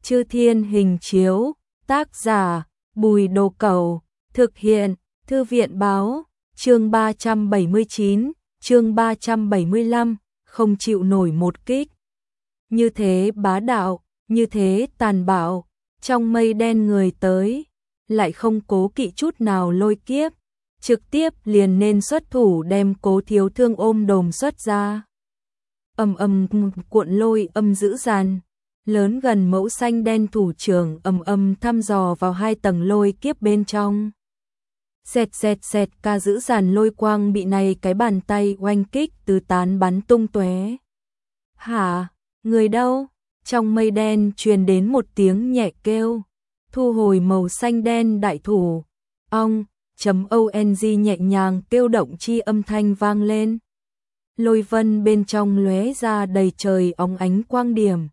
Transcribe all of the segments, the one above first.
Chư Thiên hình chiếu, tác giả, Bùi Đồ Cẩu, thực hiện, Thư viện báo, chương 379, chương 375, không chịu nổi một kích. Như thế bá đạo, như thế tàn bạo, trong mây đen người tới, lại không cố kỵ chút nào lôi kiếp, trực tiếp liền nên xuất thủ đem Cố Thiếu Thương ôm đồm xuất ra. Ầm ầm cuộn lôi âm dữ dằn, lớn gần mẫu xanh đen thủ trưởng ầm ầm thăm dò vào hai tầng lôi kiếp bên trong. Xẹt xẹt xẹt, ca dữ dằn lôi quang bị này cái bàn tay oanh kích tứ tán bắn tung tóe. Hả, người đâu? Trong mây đen truyền đến một tiếng nhẹ kêu, thu hồi màu xanh đen đại thủ. ONG nhẹ nhàng kêu động chi âm thanh vang lên. Lôi vân bên trong lóe ra đầy trời óng ánh quang điểm.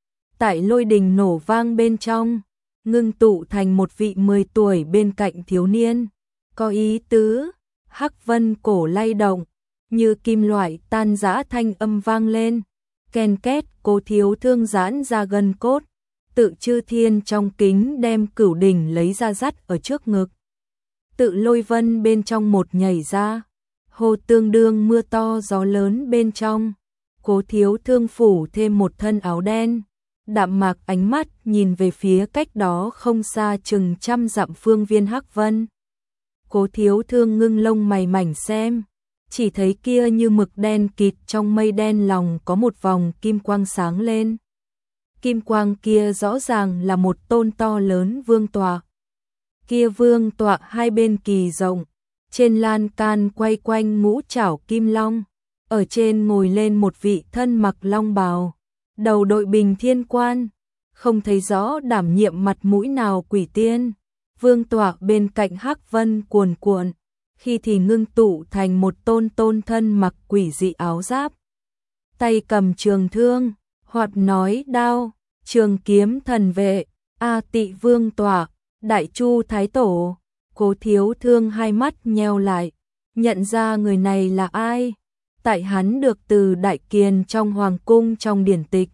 Tại lôi đình nổ vang bên trong, ngưng tụ thành một vị 10 tuổi bên cạnh thiếu niên. Có ý tứ, hắc vân cổ lay động, như kim loại tan rã thanh âm vang lên. Ken két, Cố Thiếu Thương giãn ra gân cốt, tự Chư Thiên trong kính đem cửu đỉnh lấy ra dắt ở trước ngực. Tự lôi vân bên trong một nhảy ra, hồ tương đương mưa to gió lớn bên trong. Cố Thiếu Thương phủ thêm một thân áo đen, đạm mạc ánh mắt nhìn về phía cách đó không xa chừng 100 dặm phương viên hắc vân. Cố Thiếu Thương ngưng lông mày mảnh xem, chỉ thấy kia như mực đen kịt trong mây đen lòng có một vòng kim quang sáng lên. Kim quang kia rõ ràng là một tôn to lớn vương tọa. Kia vương tọa hai bên kỳ rộng, trên lan can quay quanh ngũ trảo kim long, ở trên ngồi lên một vị thân mặc long bào, đầu đội bình thiên quan, không thấy rõ đảm nhiệm mặt mũi nào quỷ tiên. Vương tọa bên cạnh hắc vân cuồn cuộn, khi thì ngưng tụ thành một tôn thân mặc quỷ dị áo giáp, tay cầm trường thương, hoặc nói đao, trường kiếm thần vệ, A Tị vương tọa, Đại Chu Thái Tổ. Cố Thiếu Thương hai mắt nheo lại, nhận ra người này là ai. Tại hắn được từ Đại Kiền trong hoàng cung trong điển tịch,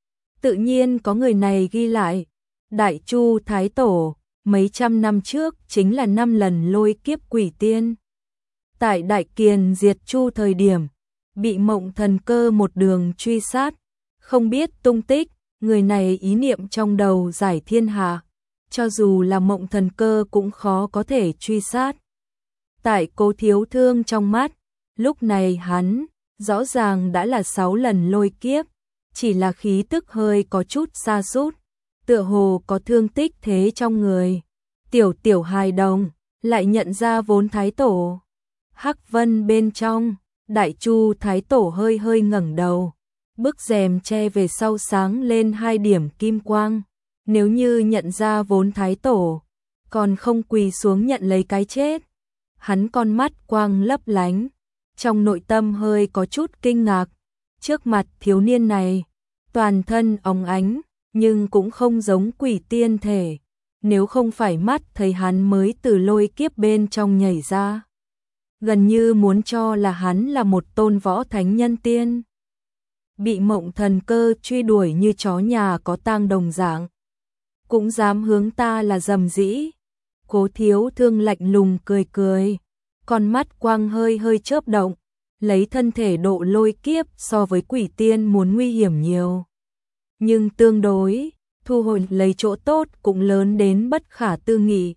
tự nhiên có người này ghi lại. Đại Chu Thái Tổ mấy trăm năm trước chính là 5 lần lôi kiếp quỷ tiên. Tại Đại Kiền diệt Chu thời điểm, bị Mộng Thần Cơ một đường truy sát, không biết tung tích, người này ý niệm trong đầu giải thiên hạ, cho dù là Mộng Thần Cơ cũng khó có thể truy sát. Tại Cố Thiếu Thương trong mắt, lúc này hắn, rõ ràng đã là 6 lần lôi kiếp, chỉ là khí tức hơi có chút sa sút, tựa hồ có thương tích thế trong người. Tiểu hài đồng, lại nhận ra vốn Thái Tổ. Hắc vân bên trong, Đại Chu Thái Tổ hơi hơi ngẩng đầu, bức rèm che về sau sáng lên 2 điểm kim quang. Nếu như nhận ra vốn Thái Tổ, còn không quỳ xuống nhận lấy cái chết. Hắn con mắt quang lấp lánh, trong nội tâm hơi có chút kinh ngạc. Trước mặt thiếu niên này, toàn thân óng ánh, nhưng cũng không giống quỷ tiên thể. Nếu không phải mắt thấy hắn mới từ lôi kiếp bên trong nhảy ra, gần như muốn cho là hắn là một tôn võ thánh nhân tiên, bị Mộng Thần Cơ truy đuổi như chó nhà có tang đồng dạng, cũng dám hướng ta là dầm dĩ. Cố Thiếu Thương lạnh lùng cười cười, con mắt quang hơi hơi chớp động, lấy thân thể độ lôi kiếp so với quỷ tiên muốn nguy hiểm nhiều, nhưng tương đối thu hồi lấy chỗ tốt cũng lớn đến bất khả tư nghị.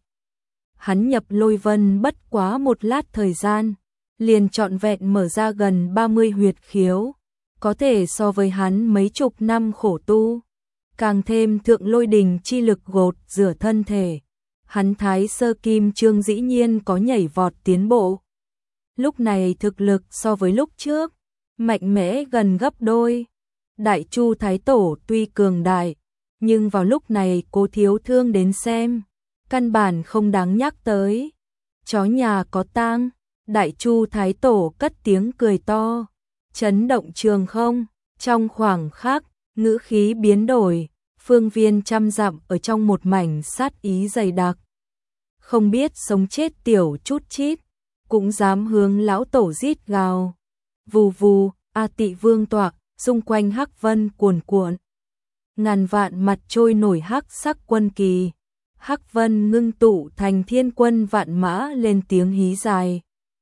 Hắn nhập lôi vân bất quá một lát thời gian, liền trọn vẹn mở ra gần 30 huyệt khiếu, có thể so với hắn mấy chục năm khổ tu, càng thêm thượng lôi đình chi lực gột rửa thân thể. Hắn Thái Sơ Kim Chương dĩ nhiên có nhảy vọt tiến bộ. Lúc này thực lực so với lúc trước, mạnh mẽ gần gấp đôi. Đại Chu Thái Tổ tuy cường đại, nhưng vào lúc này Cố Thiếu Thương đến xem, căn bản không đáng nhắc tới. Chó nhà có tang, Đại Chu Thái Tổ cất tiếng cười to, chấn động trường không. Trong khoảng khắc, ngữ khí biến đổi, phương viên 100 dặm ở trong một mảnh sát ý dày đặc. Không biết sống chết tiểu chút chít, cũng dám hướng lão tổ rít gào. Vù vù, A Tị vương tọa, xung quanh hắc vân cuồn cuộn. ngàn vạn mặt trôi nổi hắc sắc quân kỳ. Hắc vân ngưng tụ thành thiên quân vạn mã lên tiếng hí dài.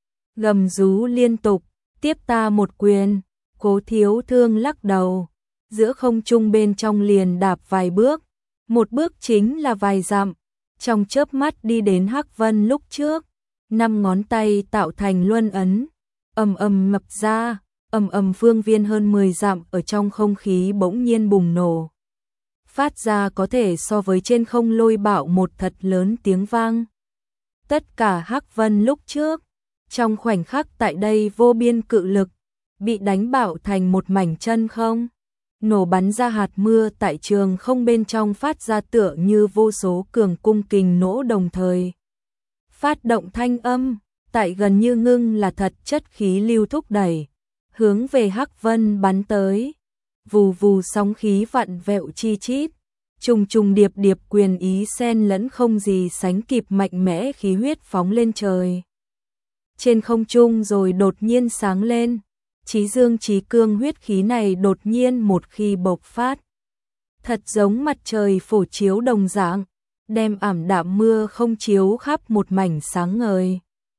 Gầm rú liên tục, tiếp ta một quyền, Cố Thiếu Thương lắc đầu. Giữa không trung bên trong liền đạp vài bước, một bước chính là vài dặm, trong chớp mắt đi đến Hắc Vân lúc trước, 5 ngón tay tạo thành luân ấn, ầm ầm mập ra, ầm ầm phương viên hơn 10 dặm ở trong không khí bỗng nhiên bùng nổ. Phát ra có thể so với trên không lôi bạo một thật lớn tiếng vang. Tất cả Hắc Vân lúc trước, trong khoảnh khắc tại đây vô biên cự lực, bị đánh bạo thành một mảnh chân không. Nổ bắn ra hạt mưa tại trường không bên trong phát ra tựa như vô số cường cung kình nổ đồng thời. Phát động thanh âm, tại gần như ngưng là thật chất khí lưu thúc đẩy, hướng về Hắc Vân bắn tới. Vù vù sóng khí vặn vẹo chi chít, trùng trùng điệp điệp quyền ý xen lẫn không gì sánh kịp mạnh mẽ khí huyết phóng lên trời. Trên không trung rồi đột nhiên sáng lên. Chí dương chí cương huyết khí này đột nhiên một khi bộc phát, thật giống mặt trời phổ chiếu đồng dạng, đem ảm đạm mưa không chiếu khắp một mảnh sáng ngời.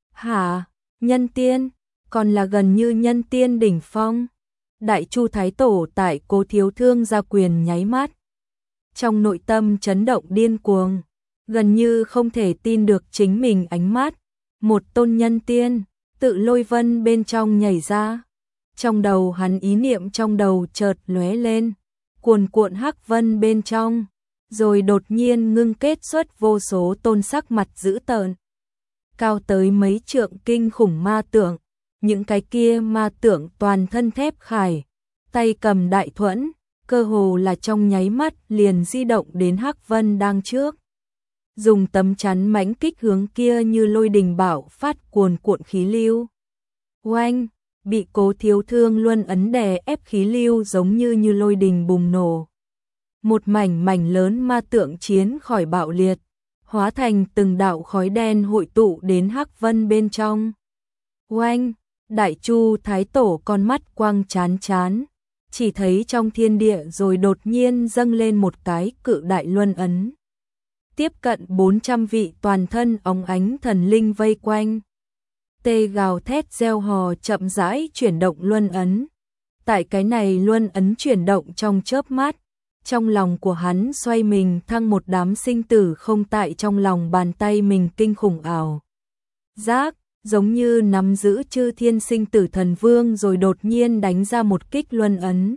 Hả, nhân tiên, còn là gần như nhân tiên đỉnh phong. Đại Chu Thái Tổ tại Cố Thiếu Thương ra quyền nháy mắt, trong nội tâm chấn động điên cuồng, gần như không thể tin được chính mình ánh mắt. Một tôn nhân tiên, tự lôi vân bên trong nhảy ra. Trong đầu hắn ý niệm trong đầu chợt lóe lên, cuồn cuộn hắc vân bên trong, rồi đột nhiên ngưng kết xuất vô số tôn sắc mặt dữ tợn. Cao tới mấy trượng kinh khủng ma tượng, những cái kia ma tượng toàn thân thép khải, tay cầm đại thuẫn, cơ hồ là trong nháy mắt liền di động đến hắc vân đang trước. Dùng tấm chắn mãnh kích hướng kia như lôi đình bạo phát cuồn cuộn khí lưu. Oanh! Bị Cố Thiếu Thương luân ấn đè ép khí lưu giống như lôi đình bùng nổ. Một mảnh lớn ma tượng chiến khỏi bạo liệt, hóa thành từng đạo khói đen hội tụ đến Hắc Vân bên trong. Oanh! Đại Chu Thái Tổ con mắt quang chán chán, chỉ thấy trong thiên địa rồi đột nhiên dâng lên một cái cự đại luân ấn. Tiếp cận 400 vị toàn thân óng ánh thần linh vây quanh. Tê gào thét reo hò chậm rãi chuyển động luân ấn. Tại cái này luân ấn chuyển động trong chớp mắt, trong lòng của hắn xoay mình thăng một đám sinh tử không tại trong lòng bàn tay mình kinh khủng ảo. Giác, giống như nắm giữ chư thiên sinh tử thần vương rồi đột nhiên đánh ra một kích luân ấn.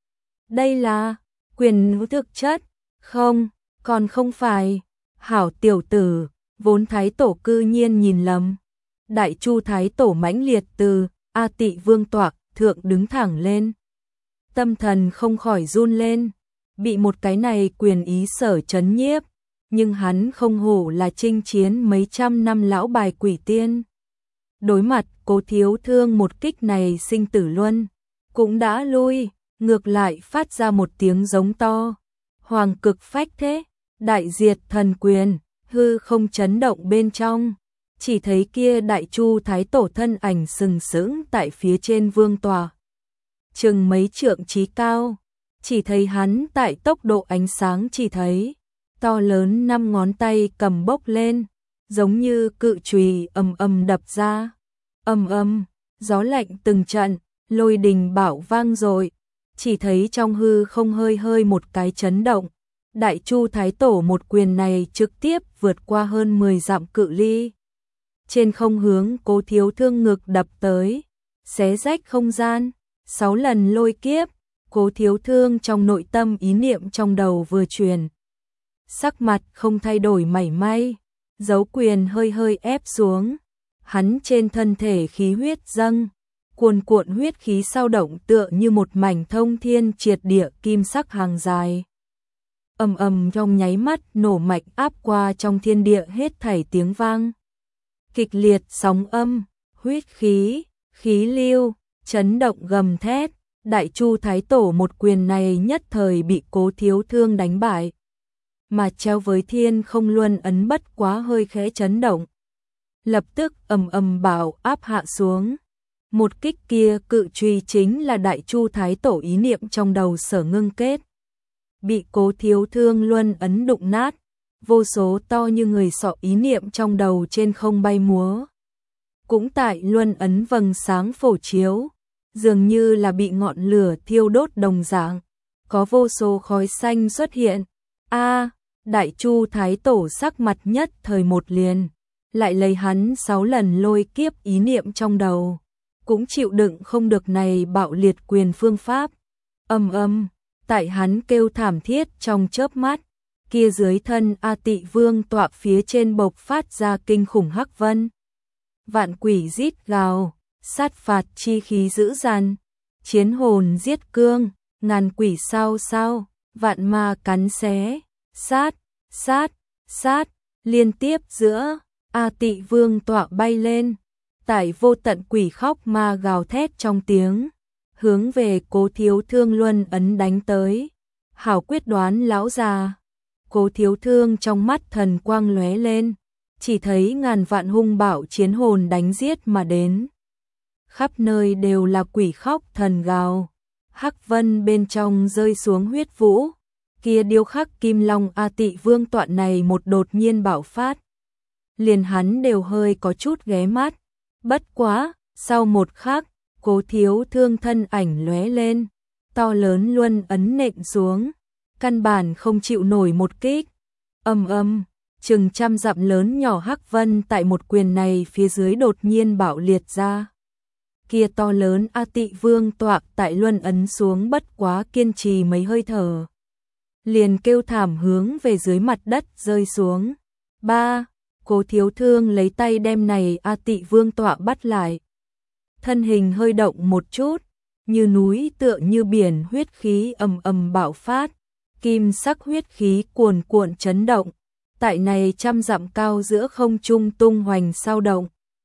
Đây là quyền thực chất, không, còn không phải. Hảo tiểu tử, vốn Thái Tổ cư nhiên nhìn lầm. Đại Chu Thái Tổ mãnh liệt từ A Tị Vương tọa thượng đứng thẳng lên. Tâm thần không khỏi run lên, bị một cái này quyền ý sở chấn nhiếp, nhưng hắn không hổ là chinh chiến mấy trăm năm lão bài quỷ tiên. Đối mặt Cố Thiếu Thương một kích này sinh tử luân, cũng đã lui, ngược lại phát ra một tiếng giống to. Hoàng cực phách thế, đại diệt thần quyền, hư không chấn động bên trong. Chỉ thấy kia Đại Chu Thái Tổ thân ảnh sừng sững tại phía trên vương tòa. Chừng mấy trượng chí cao, chỉ thấy hắn tại tốc độ ánh sáng chỉ thấy, to lớn 5 ngón tay cầm bốc lên, giống như cự chùy ầm ầm đập ra. Ầm ầm, gió lạnh từng trận, lôi đình bạo vang rồi, chỉ thấy trong hư không hơi hơi một cái chấn động. Đại Chu Thái Tổ một quyền này trực tiếp vượt qua hơn 10 dặm cự ly. Trên không hướng Cố Thiếu Thương ngực đập tới, xé rách không gian, 6 lần lôi kiếp. Cố Thiếu Thương trong nội tâm ý niệm trong đầu vừa truyền, sắc mặt không thay đổi mảy may, dấu quyền hơi hơi ép xuống, hắn trên thân thể khí huyết dâng, cuồn cuộn huyết khí sao động tựa như một mảnh thông thiên triệt địa kim sắc hàng dài. Ầm ầm trong nháy mắt nổ mạch áp qua trong thiên địa hết thảy tiếng vang. Kịch liệt sóng âm, huyết khí, khí lưu, chấn động gầm thét. Đại Chu Thái Tổ một quyền này nhất thời bị Cố Thiếu Thương đánh bại. Mà treo với thiên không luân ấn bất quá hơi khẽ chấn động. Lập tức ầm ầm bảo áp hạ xuống. Một kích kia cự truy chính là Đại Chu Thái Tổ ý niệm trong đầu sở ngưng kết. bị Cố Thiếu Thương luân ấn đụng nát, vô số to như người sọ ý niệm trong đầu trên không bay múa. Cũng tại luân ấn vầng sáng phổ chiếu, dường như là bị ngọn lửa thiêu đốt đồng dạng, có vô số khói xanh xuất hiện. Đại Chu Thái Tổ sắc mặt nhất thời một liền, lại lấy hắn 6 lần lôi kiếp ý niệm trong đầu, cũng chịu đựng không được này bạo liệt quyền phương pháp. Tại hắn kêu thảm thiết trong chớp mắt, kia dưới thân A Tị Vương tọa phía trên bộc phát ra kinh khủng hắc vân. Vạn quỷ rít gào, sát phạt chi khí dữ dằn, chiến hồn giết cương, ngàn quỷ sao sao, vạn ma cắn xé, sát, liên tiếp giữa A Tị Vương tọa bay lên, tại vô tận quỷ khóc ma gào thét trong tiếng, hướng về Cố Thiếu Thương luân ấn đánh tới. Hảo quyết đoán lão già. Cố Thiếu Thương trong mắt thần quang lóe lên, chỉ thấy ngàn vạn hung bạo chiến hồn đánh giết mà đến. Khắp nơi đều là quỷ khóc thần gào, hắc vân bên trong rơi xuống huyết vũ, kia điêu khắc kim long A Tị Vương tọa này một đột nhiên bạo phát. Liền hắn đều hơi có chút ghé mắt, bất quá, sau một khắc, Cố Thiếu Thương thân ảnh lóe lên, to lớn luân ấn nện xuống, căn bản không chịu nổi một kích. Chừng trăm dặm lớn nhỏ hắc vân tại một quyền này phía dưới đột nhiên bạo liệt ra. Kia to lớn A Tị Vương tọa tại luân ấn xuống bất quá kiên trì mấy hơi thở, liền kêu thảm hướng về dưới mặt đất rơi xuống. Cố Thiếu Thương lấy tay đem này A Tị Vương tọa bắt lại. Thân hình hơi động một chút, như núi tựa như biển huyết khí ầm bạo phát, kim sắc huyết khí cuồn cuộn chấn động, tại này trăm dặm cao giữa không trung tung hoành sao động.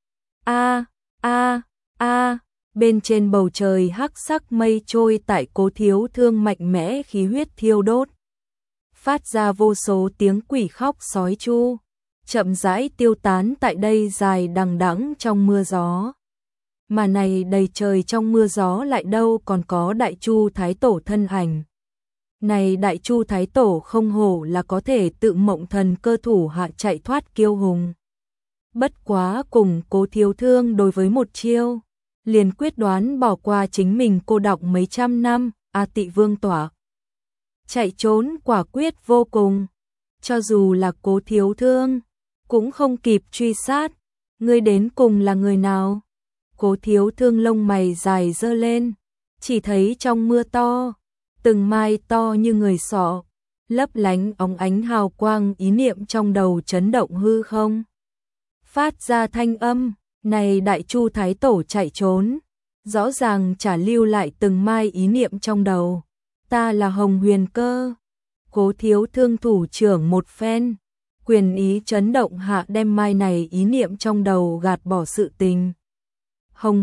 Bên trên bầu trời hắc sắc mây trôi tại Cố Thiếu Thương mạnh mẽ khí huyết thiêu đốt, phát ra vô số tiếng quỷ khóc sói chu, chậm rãi tiêu tán tại đây dài đằng đẵng trong mưa gió. Mà này đầy trời trong mưa gió lại đâu còn có Đại Chu Thái Tổ thân ảnh. Này Đại Chu Thái Tổ không hổ là có thể tự mộng thần cơ thủ hạ chạy thoát kiêu hùng. Bất quá cùng Cố Thiếu Thương đối với một chiêu, liền quyết đoán bỏ qua chính mình cô độc mấy trăm năm, A Tị Vương tỏa. Chạy trốn quả quyết vô cùng, cho dù là Cố Thiếu Thương, cũng không kịp truy sát. Ngươi đến cùng là người nào? Cố Thiếu Thương lông mày dài dơ lên, chỉ thấy trong mưa to, từng mai to như người sọ, lấp lánh óng ánh hào quang ý niệm trong đầu chấn động hư không. Phát ra thanh âm, này Đại Chu Thái Tổ chạy trốn, rõ ràng trả lưu lại từng mai ý niệm trong đầu. Ta là Hồng Huyền Cơ. Cố Thiếu Thương thủ trưởng một phen, quyền ý chấn động hạ đem mai này ý niệm trong đầu gạt bỏ sự tình. Hồng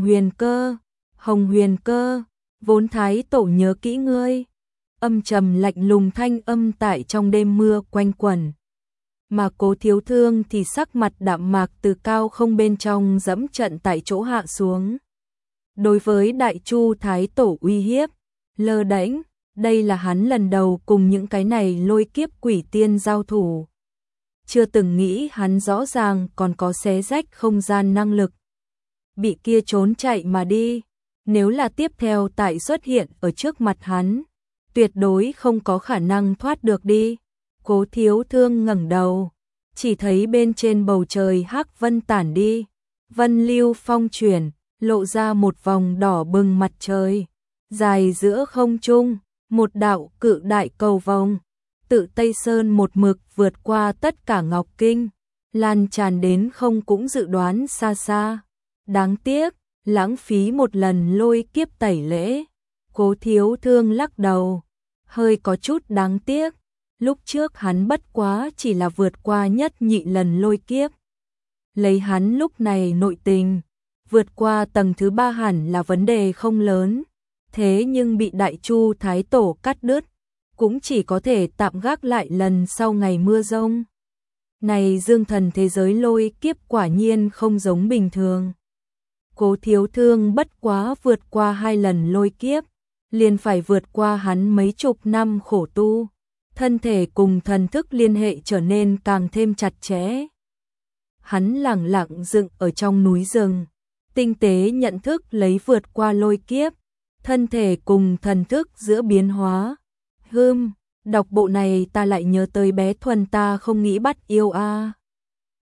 Huyền Cơ, vốn Thái Tổ nhớ kỹ ngươi. Âm trầm lạnh lùng thanh âm tại trong đêm mưa quanh quẩn. Mà Cố Thiếu Thương thì sắc mặt đạm mạc từ cao không bên trong dẫm trận tại chỗ hạ xuống. Đối với Đại Chu Thái Tổ uy hiếp, lơ đễnh, đây là hắn lần đầu cùng những cái này lôi kiếp quỷ tiên giao thủ. Chưa từng nghĩ hắn rõ ràng còn có xé rách không gian năng lực. Bị kia trốn chạy mà đi, nếu là tiếp theo tại xuất hiện ở trước mặt hắn, tuyệt đối không có khả năng thoát được đi. Cố Thiếu Thương ngẩng đầu, chỉ thấy bên trên bầu trời hắc vân tản đi, vân lưu phong chuyển, lộ ra một vòng đỏ bừng mặt trời, dài giữa không trung, một đạo cự đại cầu vồng, tự Tây Sơn một mực vượt qua tất cả Ngọc Kinh, lan tràn đến không cũng dự đoán xa xa. Đáng tiếc, lãng phí một lần lôi kiếp tẩy lễ. Cố Thiếu Thương lắc đầu, hơi có chút đáng tiếc. Lúc trước hắn bất quá chỉ là vượt qua nhất nhị lần lôi kiếp. Lấy hắn lúc này nội tình, vượt qua tầng thứ 3 hẳn là vấn đề không lớn. Thế nhưng bị Đại Chu Thái Tổ cắt đứt, cũng chỉ có thể tạm gác lại lần sau ngày mưa rông. Này dương thần thế giới lôi kiếp quả nhiên không giống bình thường. Cố Thiếu Thương bất quá vượt qua 2 lần lôi kiếp, liền phải vượt qua hắn mấy chục năm khổ tu. thân thể cùng thần thức liên hệ trở nên càng thêm chặt chẽ. Hắn lẳng lặng dựng ở trong núi rừng, tinh tế nhận thức lấy vượt qua lôi kiếp, thân thể cùng thần thức giữa biến hóa. Đọc bộ này ta lại nhớ tới bé Thuần ta không nghĩ bắt yêu a.